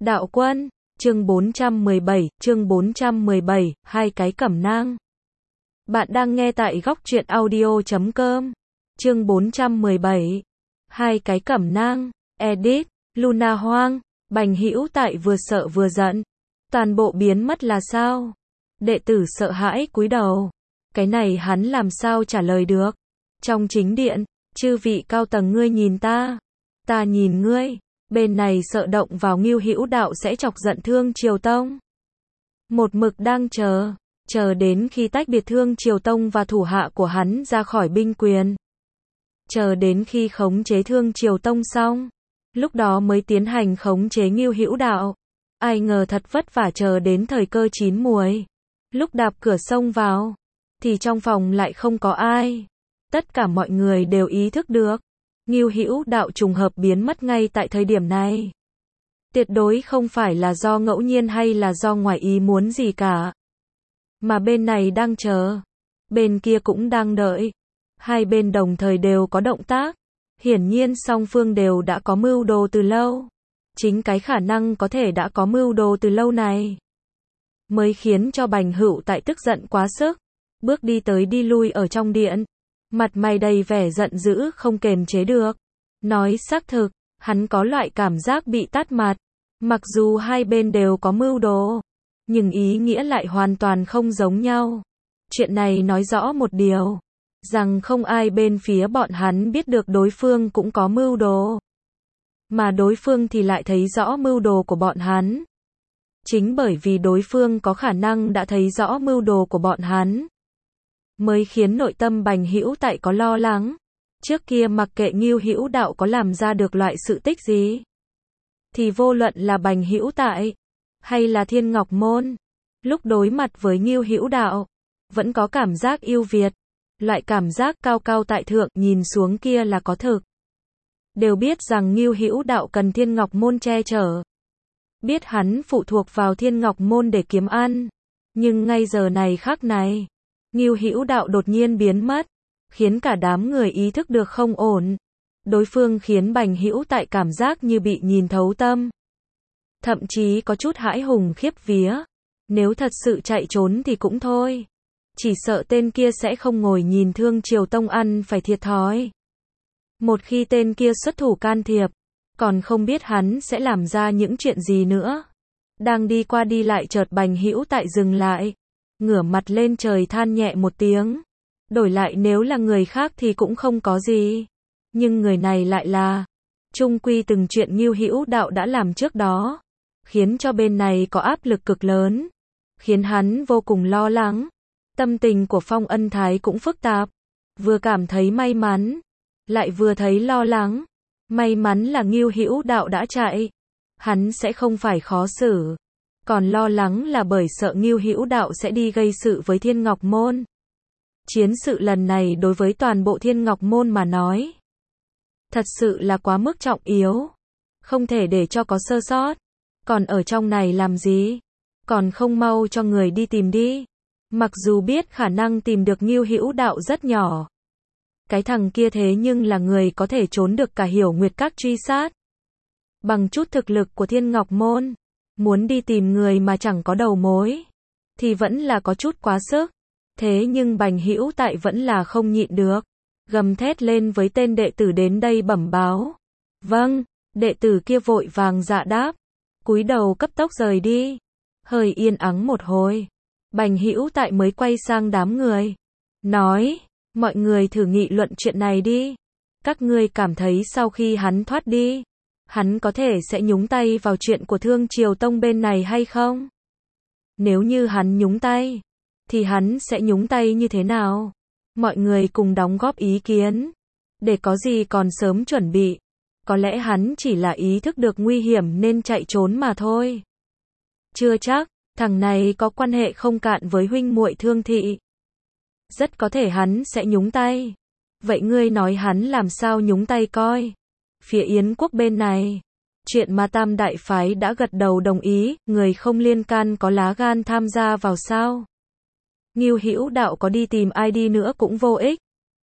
Đạo Quân, chương 417, hai cái cẩm nang. Bạn đang nghe tại góc truyện audio.com. Chương 417, hai cái cẩm nang, edit, Luna Hoang, Bành Hữu Tại vừa sợ vừa giận. Toàn bộ biến mất là sao? Đệ tử sợ hãi cúi đầu. Cái này hắn làm sao trả lời được? Trong chính điện, chư vị cao tầng ngươi nhìn ta nhìn ngươi. Bên này sợ động vào Ngưu Hữu Đạo sẽ chọc giận Thương Triều Tông. Một mực đang chờ đến khi tách biệt Thương Triều Tông và thủ hạ của hắn ra khỏi binh quyền. Chờ đến khi khống chế Thương Triều Tông xong, lúc đó mới tiến hành khống chế Ngưu Hữu Đạo. Ai ngờ thật vất vả chờ đến thời cơ chín muồi. Lúc đạp cửa xông vào, thì trong phòng lại không có ai. Tất cả mọi người đều ý thức được. Ngưu Hữu Đạo trùng hợp biến mất ngay tại thời điểm này. Tuyệt đối không phải là do ngẫu nhiên hay là do ngoài ý muốn gì cả. Mà bên này đang chờ, bên kia cũng đang đợi. Hai bên đồng thời đều có động tác. Hiển nhiên song phương đều đã có mưu đồ từ lâu. Chính cái khả năng có thể đã có mưu đồ từ lâu này mới khiến cho Bành Hữu Tại tức giận quá sức. Bước đi tới đi lui ở trong điện. Mặt mày đầy vẻ giận dữ không kềm chế được. Nói xác thực, hắn có loại cảm giác bị tát mặt. Mặc dù hai bên đều có mưu đồ, nhưng ý nghĩa lại hoàn toàn không giống nhau. Chuyện này nói rõ một điều, rằng không ai bên phía bọn hắn biết được đối phương cũng có mưu đồ. Mà đối phương thì lại thấy rõ mưu đồ của bọn hắn. Chính bởi vì đối phương có khả năng đã thấy rõ mưu đồ của bọn hắn, mới khiến nội tâm Bành Hữu Tại có lo lắng. Trước kia mặc kệ Ngưu Hữu Đạo có làm ra được loại sự tích gì, thì vô luận là Bành Hữu Tại hay là Thiên Ngọc Môn, lúc đối mặt với Ngưu Hữu Đạo, vẫn có cảm giác yêu Việt. Loại cảm giác cao cao tại thượng nhìn xuống kia là có thực. Đều biết rằng Ngưu Hữu Đạo cần Thiên Ngọc Môn che chở. Biết hắn phụ thuộc vào Thiên Ngọc Môn để kiếm ăn. Nhưng ngay giờ này khắc này, Ngưu Hữu Đạo đột nhiên biến mất, khiến cả đám người ý thức được không ổn. Đối phương khiến Bành Hữu Tại cảm giác như bị nhìn thấu tâm. Thậm chí có chút hãi hùng khiếp vía. Nếu thật sự chạy trốn thì cũng thôi. Chỉ sợ tên kia sẽ không ngồi nhìn Thương Triều Tông ăn phải thiệt thòi. Một khi tên kia xuất thủ can thiệp, còn không biết hắn sẽ làm ra những chuyện gì nữa. Đang đi qua đi lại chợt Bành Hữu Tại dừng lại. Ngửa mặt lên trời than nhẹ một tiếng. Đổi lại nếu là người khác thì cũng không có gì. Nhưng người này lại là, chung quy từng chuyện Ngưu Hữu Đạo đã làm trước đó, khiến cho bên này có áp lực cực lớn, khiến hắn vô cùng lo lắng. Tâm tình của Phong Ân Thái cũng phức tạp, vừa cảm thấy may mắn, lại vừa thấy lo lắng. May mắn là Ngưu Hữu Đạo đã chạy, hắn sẽ không phải khó xử. Còn lo lắng là bởi sợ Ngưu Hữu Đạo sẽ đi gây sự với Thiên Ngọc Môn. Chiến sự lần này đối với toàn bộ Thiên Ngọc Môn mà nói, thật sự là quá mức trọng yếu, không thể để cho có sơ sót. Còn ở trong này làm gì? Còn không mau cho người đi tìm đi. Mặc dù biết khả năng tìm được Ngưu Hữu Đạo rất nhỏ. Cái thằng kia thế nhưng là người có thể trốn được cả Hiểu Nguyệt Các truy sát. Bằng chút thực lực của Thiên Ngọc Môn, muốn đi tìm người mà chẳng có đầu mối, thì vẫn là có chút quá sức. Thế nhưng Bành Hữu Tại vẫn là không nhịn được, gầm thét lên với tên đệ tử đến đây bẩm báo. Vâng, đệ tử kia vội vàng dạ đáp, cúi đầu cấp tốc rời đi. Hơi yên ắng một hồi, Bành Hữu Tại mới quay sang đám người, nói, mọi người thử nghị luận chuyện này đi. Các ngươi cảm thấy sau khi hắn thoát đi, hắn có thể sẽ nhúng tay vào chuyện của Thương Triều Tông bên này hay không? Nếu như hắn nhúng tay, thì hắn sẽ nhúng tay như thế nào? Mọi người cùng đóng góp ý kiến, để có gì còn sớm chuẩn bị. Có lẽ hắn chỉ là ý thức được nguy hiểm nên chạy trốn mà thôi. Chưa chắc, thằng này có quan hệ không cạn với huynh muội Thương thị. Rất có thể hắn sẽ nhúng tay. Vậy ngươi nói hắn làm sao nhúng tay coi? Phía Yến quốc bên này, chuyện mà Tam Đại Phái đã gật đầu đồng ý, người không liên can có lá gan tham gia vào sao? Ngưu Hữu Đạo có đi tìm ai đi nữa cũng vô ích.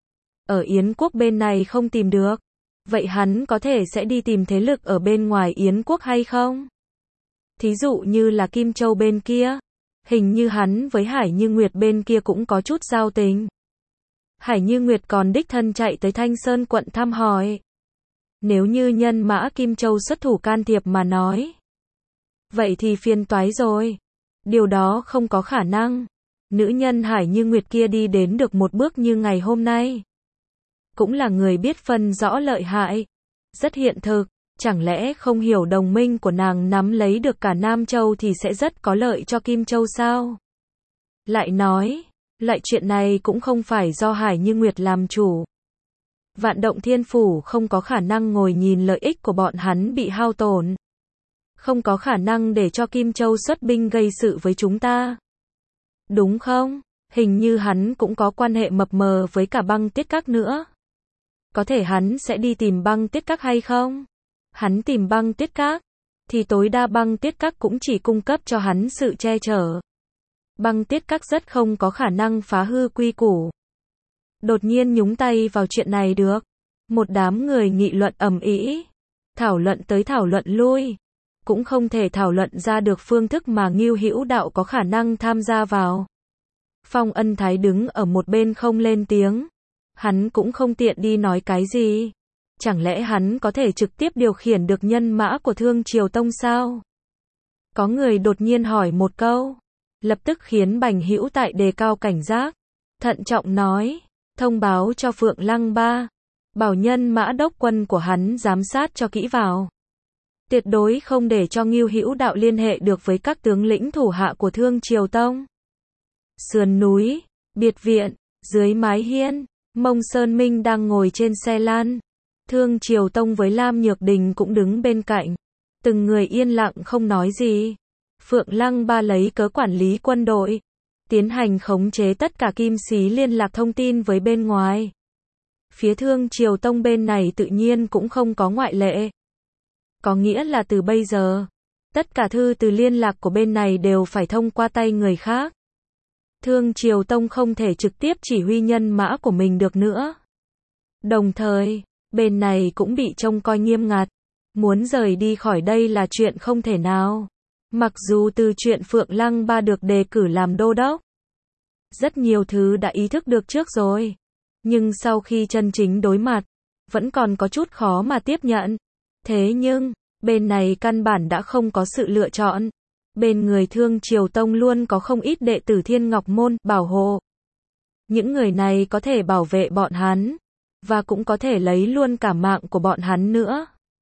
Ở Yến quốc bên này không tìm được, vậy hắn có thể sẽ đi tìm thế lực ở bên ngoài Yến quốc hay không? Thí dụ như là Kim Châu bên kia, hình như hắn với Hải Như Nguyệt bên kia cũng có chút giao tình. Hải Như Nguyệt còn đích thân chạy tới Thanh Sơn quận thăm hỏi. Nếu như nhân mã Kim Châu xuất thủ can thiệp mà nói, vậy thì phiền toái rồi. Điều đó không có khả năng. Nữ nhân Hải Như Nguyệt kia đi đến được một bước như ngày hôm nay, cũng là người biết phân rõ lợi hại, rất hiện thực. Chẳng lẽ không hiểu đồng minh của nàng nắm lấy được cả Nam Châu thì sẽ rất có lợi cho Kim Châu sao? Lại nói, loại chuyện này cũng không phải do Hải Như Nguyệt làm chủ. Vạn Động Thiên Phủ không có khả năng ngồi nhìn lợi ích của bọn hắn bị hao tổn. Không có khả năng để cho Kim Châu xuất binh gây sự với chúng ta. Đúng không? Hình như hắn cũng có quan hệ mập mờ với cả Băng Tiết Các nữa. Có thể hắn sẽ đi tìm Băng Tiết Các hay không? Hắn tìm Băng Tiết Các, thì tối đa Băng Tiết Các cũng chỉ cung cấp cho hắn sự che chở. Băng Tiết Các rất không có khả năng phá hư quy củ. Đột nhiên nhúng tay vào chuyện này được. Một đám người nghị luận ầm ĩ, thảo luận tới thảo luận lui, cũng không thể thảo luận ra được phương thức mà Ngưu Hữu Đạo có khả năng tham gia vào. Phong Ân Thái đứng ở một bên không lên tiếng. Hắn cũng không tiện đi nói cái gì. Chẳng lẽ hắn có thể trực tiếp điều khiển được nhân mã của Thương Triều Tông sao? Có người đột nhiên hỏi một câu, lập tức khiến Bành Hữu Tại đề cao cảnh giác. Thận trọng nói, thông báo cho Phượng Lăng Ba, bảo nhân mã đốc quân của hắn giám sát cho kỹ vào. Tuyệt đối không để cho Ngưu Hữu Đạo liên hệ được với các tướng lĩnh thủ hạ của Thương Triều Tông. Sườn núi, biệt viện, dưới mái hiên, Mông Sơn Minh đang ngồi trên xe lan. Thương Triều Tông với Lam Nhược Đình cũng đứng bên cạnh. Từng người yên lặng không nói gì. Phượng Lăng Ba lấy cớ quản lý quân đội, tiến hành khống chế tất cả kim xí liên lạc thông tin với bên ngoài. Phía Thương Triều Tông bên này tự nhiên cũng không có ngoại lệ. Có nghĩa là từ bây giờ, tất cả thư từ liên lạc của bên này đều phải thông qua tay người khác. Thương Triều Tông không thể trực tiếp chỉ huy nhân mã của mình được nữa. Đồng thời, bên này cũng bị trông coi nghiêm ngặt. Muốn rời đi khỏi đây là chuyện không thể nào. Mặc dù từ chuyện Phượng Lăng Ba được đề cử làm đô đốc, rất nhiều thứ đã ý thức được trước rồi. Nhưng sau khi chân chính đối mặt, vẫn còn có chút khó mà tiếp nhận. Thế nhưng, bên này căn bản đã không có sự lựa chọn. Bên người Thương Triều Tông luôn có không ít đệ tử Thiên Ngọc Môn bảo hộ. Những người này có thể bảo vệ bọn hắn, và cũng có thể lấy luôn cả mạng của bọn hắn nữa.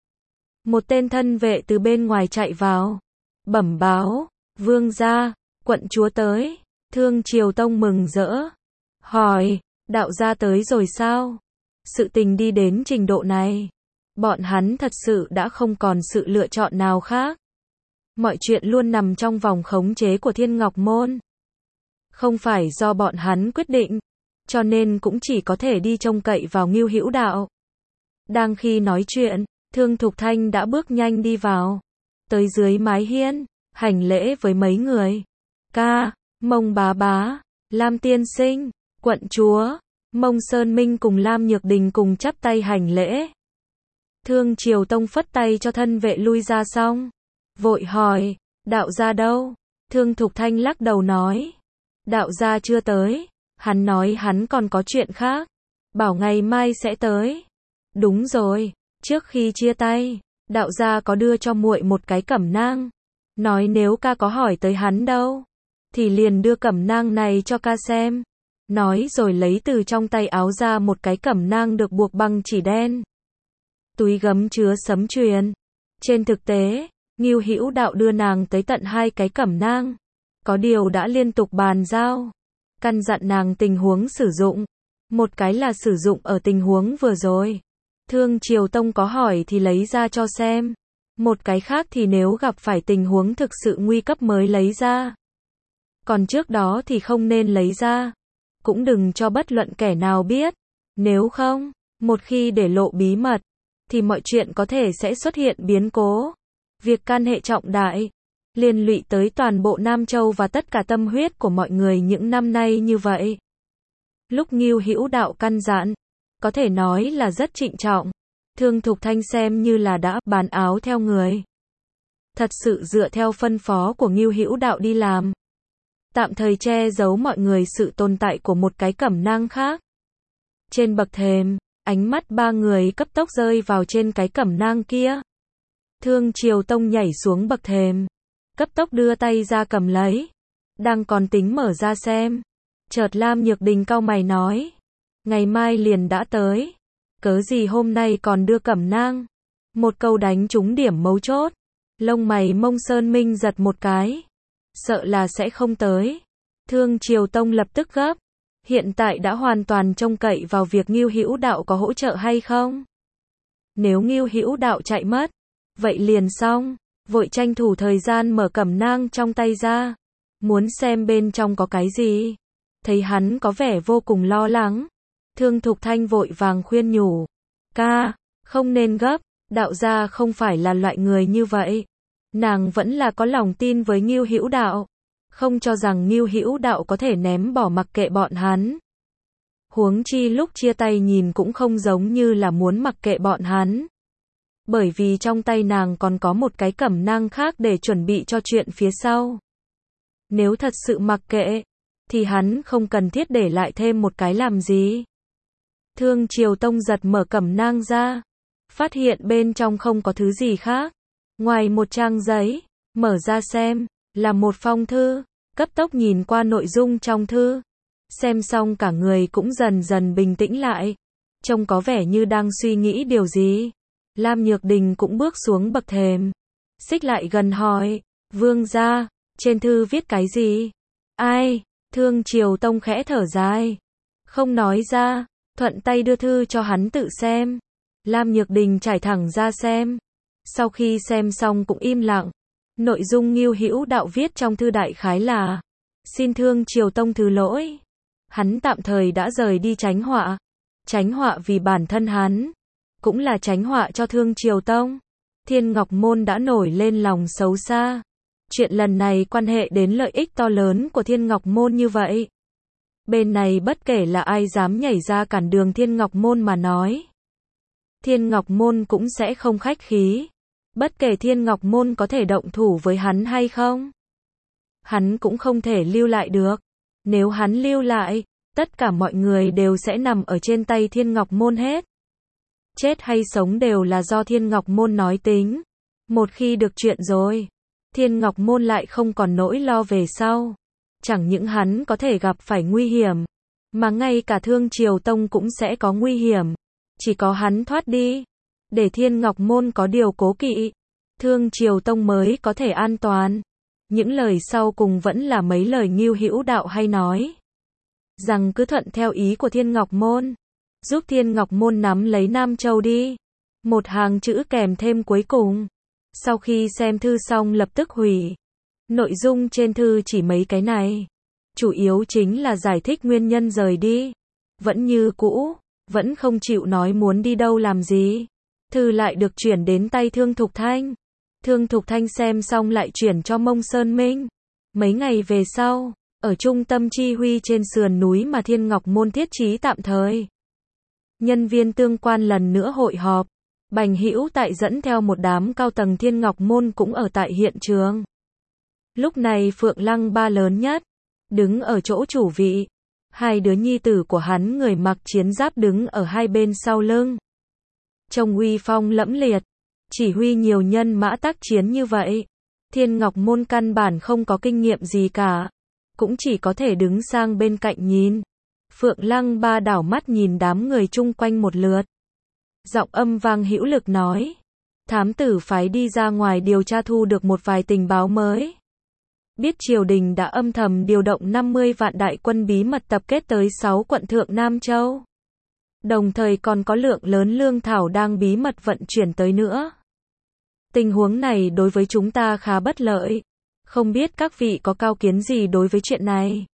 Một tên thân vệ từ bên ngoài chạy vào, bẩm báo, vương gia, quận chúa tới. Thương Triều Tông mừng rỡ, hỏi, đạo gia tới rồi sao? Sự tình đi đến trình độ này, bọn hắn thật sự đã không còn sự lựa chọn nào khác. Mọi chuyện luôn nằm trong vòng khống chế của Thiên Ngọc Môn. Không phải do bọn hắn quyết định, cho nên cũng chỉ có thể đi trông cậy vào Ngưu Hữu Đạo. Đang khi nói chuyện, Thương Thục Thanh đã bước nhanh đi vào, tới dưới mái hiên, hành lễ với mấy người. Ca, Mông bá bá, Lam tiên sinh, quận chúa, Mông Sơn Minh cùng Lam Nhược Đình cùng chắp tay hành lễ. Thương Triều Tông phất tay cho thân vệ lui ra xong, vội hỏi, đạo gia đâu? Thương Thục Thanh lắc đầu nói, đạo gia chưa tới, hắn nói hắn còn có chuyện khác, bảo ngày mai sẽ tới. Đúng rồi, trước khi chia tay, đạo gia có đưa cho muội một cái cẩm nang, nói nếu ca có hỏi tới hắn đâu, thì liền đưa cẩm nang này cho ca xem. Nói rồi lấy từ trong tay áo ra một cái cẩm nang được buộc bằng chỉ đen. Túi gấm chứa sấm truyền. Trên thực tế, Ngưu Hữu Đạo đưa nàng tới tận 2 cái cẩm nang. Có điều đã liên tục bàn giao, căn dặn nàng tình huống sử dụng. Một cái là sử dụng ở tình huống vừa rồi, Thương Triều Tông có hỏi thì lấy ra cho xem. Một cái khác thì nếu gặp phải tình huống thực sự nguy cấp mới lấy ra. Còn trước đó thì không nên lấy ra. Cũng đừng cho bất luận kẻ nào biết. Nếu không, một khi để lộ bí mật, thì mọi chuyện có thể sẽ xuất hiện biến cố. Việc can hệ trọng đại, liên lụy tới toàn bộ Nam Châu và tất cả tâm huyết của mọi người những năm nay như vậy. Lúc Ngưu Hữu Đạo căn dặn, có thể nói là rất trịnh trọng. Thương Thục Thanh xem như là đã bán áo theo người. thật sự dựa theo phân phó của Ngưu Hữu Đạo đi làm. Tạm thời che giấu mọi người sự tồn tại của một cái cẩm nang khác. Trên bậc thềm, ánh mắt ba người cấp tốc rơi vào trên cái cẩm nang kia. Thương Triều Tông nhảy xuống bậc thềm, cấp tốc đưa tay ra cầm lấy. Đang còn tính mở ra xem. Chợt Lam Nhược Đình cau mày nói. Ngày mai liền đã tới. Cớ gì hôm nay còn đưa cẩm nang? Một câu đánh trúng điểm mấu chốt. Lông mày Mông Sơn Minh giật một cái. Sợ là sẽ không tới. Thương Triều Tông lập tức gấp. Hiện tại đã hoàn toàn trông cậy vào việc Ngưu Hữu Đạo có hỗ trợ hay không. Nếu Ngưu Hữu Đạo chạy mất, vậy liền xong. Vội tranh thủ thời gian mở cẩm nang trong tay ra. Muốn xem bên trong có cái gì. Thấy hắn có vẻ vô cùng lo lắng. Thương Thục Thanh vội vàng khuyên nhủ. Ca, không nên gấp, đạo gia không phải là loại người như vậy. Nàng vẫn là có lòng tin với Ngưu Hữu Đạo. Không cho rằng Ngưu Hữu Đạo có thể ném bỏ mặc kệ bọn hắn. Huống chi lúc chia tay nhìn cũng không giống như là muốn mặc kệ bọn hắn. Bởi vì trong tay nàng còn có một cái cẩm nang khác để chuẩn bị cho chuyện phía sau. Nếu thật sự mặc kệ, thì hắn không cần thiết để lại thêm một cái làm gì. Thương Triều Tông giật mở cẩm nang ra. Phát hiện bên trong không có thứ gì khác. Ngoài một trang giấy, mở ra xem, là một phong thư. Cấp tốc nhìn qua nội dung trong thư. Xem xong cả người cũng dần dần bình tĩnh lại. Trông có vẻ như đang suy nghĩ điều gì. Lam Nhược Đình cũng bước xuống bậc thềm. Xích lại gần hỏi. Vương gia, trên thư viết cái gì? Ai? Thương Triều Tông khẽ thở dài. Không nói ra, thuận tay đưa thư cho hắn tự xem. Lam Nhược Đình trải thẳng ra xem. Sau khi xem xong cũng im lặng. Nội dung Ngưu Hữu Đạo viết trong thư đại khái là. Xin Thương Triều Tông thứ lỗi. Hắn tạm thời đã rời đi tránh họa. Tránh họa vì bản thân hắn. Cũng là tránh họa cho Thương Triều Tông. Thiên Ngọc Môn đã nổi lên lòng xấu xa. Chuyện lần này quan hệ đến lợi ích to lớn của Thiên Ngọc Môn như vậy. Bên này bất kể là ai dám nhảy ra cản đường Thiên Ngọc Môn mà nói. Thiên Ngọc Môn cũng sẽ không khách khí. Bất kể Thiên Ngọc Môn có thể động thủ với hắn hay không. Hắn cũng không thể lưu lại được. Nếu hắn lưu lại, tất cả mọi người đều sẽ nằm ở trên tay Thiên Ngọc Môn hết. Chết hay sống đều là do Thiên Ngọc Môn nói tính. Một khi được chuyện rồi, Thiên Ngọc Môn lại không còn nỗi lo về sau. Chẳng những hắn có thể gặp phải nguy hiểm, mà ngay cả Thương Triều Tông cũng sẽ có nguy hiểm. Chỉ có hắn thoát đi, để Thiên Ngọc Môn có điều cố kỵ, Thương Triều Tông mới có thể an toàn. Những lời sau cùng vẫn là mấy lời Ngưu Hữu Đạo hay nói. Rằng cứ thuận theo ý của Thiên Ngọc Môn. Giúp Thiên Ngọc Môn nắm lấy Nam Châu đi. Một hàng chữ kèm thêm cuối cùng. Sau khi xem thư xong lập tức hủy. Nội dung trên thư chỉ mấy cái này. Chủ yếu chính là giải thích nguyên nhân rời đi. Vẫn như cũ, vẫn không chịu nói muốn đi đâu làm gì. Thư lại được chuyển đến tay Thương Thục Thanh. Thương Thục Thanh xem xong lại chuyển cho Mông Sơn Minh. Mấy ngày về sau, ở trung tâm chi huy trên sườn núi mà Thiên Ngọc Môn thiết trí tạm thời. Nhân viên tương quan lần nữa hội họp. Bành Hữu Tại dẫn theo một đám cao tầng Thiên Ngọc Môn cũng ở tại hiện trường. Lúc này Phượng Lăng Ba lớn nhất, đứng ở chỗ chủ vị. Hai đứa nhi tử của hắn người mặc chiến giáp đứng ở hai bên sau lưng. Trông uy phong lẫm liệt, chỉ huy nhiều nhân mã tác chiến như vậy. Thiên Ngọc Môn căn bản không có kinh nghiệm gì cả, cũng chỉ có thể đứng sang bên cạnh nhìn. Phượng Lăng Ba đảo mắt nhìn đám người chung quanh một lượt. Giọng âm vang hữu lực nói. Thám tử phái đi ra ngoài điều tra thu được một vài tình báo mới. Biết triều đình đã âm thầm điều động 50 vạn đại quân bí mật tập kết tới 6 quận thượng Nam Châu. Đồng thời còn có lượng lớn lương thảo đang bí mật vận chuyển tới nữa. Tình huống này đối với chúng ta khá bất lợi. Không biết các vị có cao kiến gì đối với chuyện này?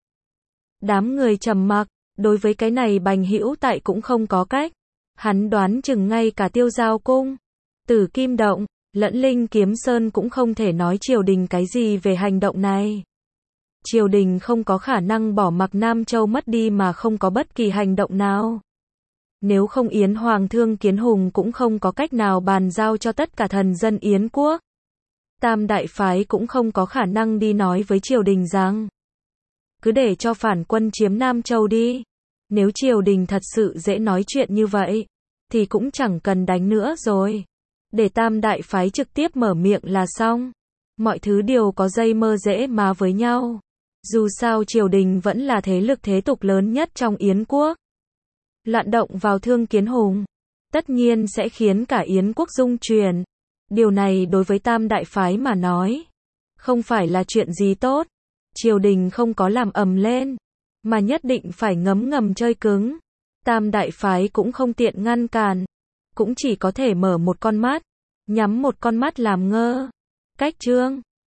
Đám người trầm mặc, đối với cái này Bành Hữu Tại cũng không có cách. Hắn đoán chừng ngay cả Tiêu Giao Cung, Tử Kim Động, lẫn Linh Kiếm Sơn cũng không thể nói triều đình cái gì về hành động này. Triều đình không có khả năng bỏ mặc Nam Châu mất đi mà không có bất kỳ hành động nào. Nếu không Yến Hoàng Thương Kiến Hùng cũng không có cách nào bàn giao cho tất cả thần dân Yến quốc. Tam đại phái cũng không có khả năng đi nói với triều đình rằng cứ để cho phản quân chiếm Nam Châu đi. Nếu triều đình thật sự dễ nói chuyện như vậy, thì cũng chẳng cần đánh nữa rồi. Để tam đại phái trực tiếp mở miệng là xong. Mọi thứ đều có dây mơ dễ má với nhau. Dù sao triều đình vẫn là thế lực thế tục lớn nhất trong Yến quốc. Loạn động vào Thương Kiến Hùng, tất nhiên sẽ khiến cả Yến quốc rung chuyển. Điều này đối với tam đại phái mà nói, không phải là chuyện gì tốt. Triều đình không có làm ầm lên, mà nhất định phải ngấm ngầm chơi cứng. Tam đại phái cũng không tiện ngăn cản, cũng chỉ có thể mở một con mắt, nhắm một con mắt làm ngơ. Cách chương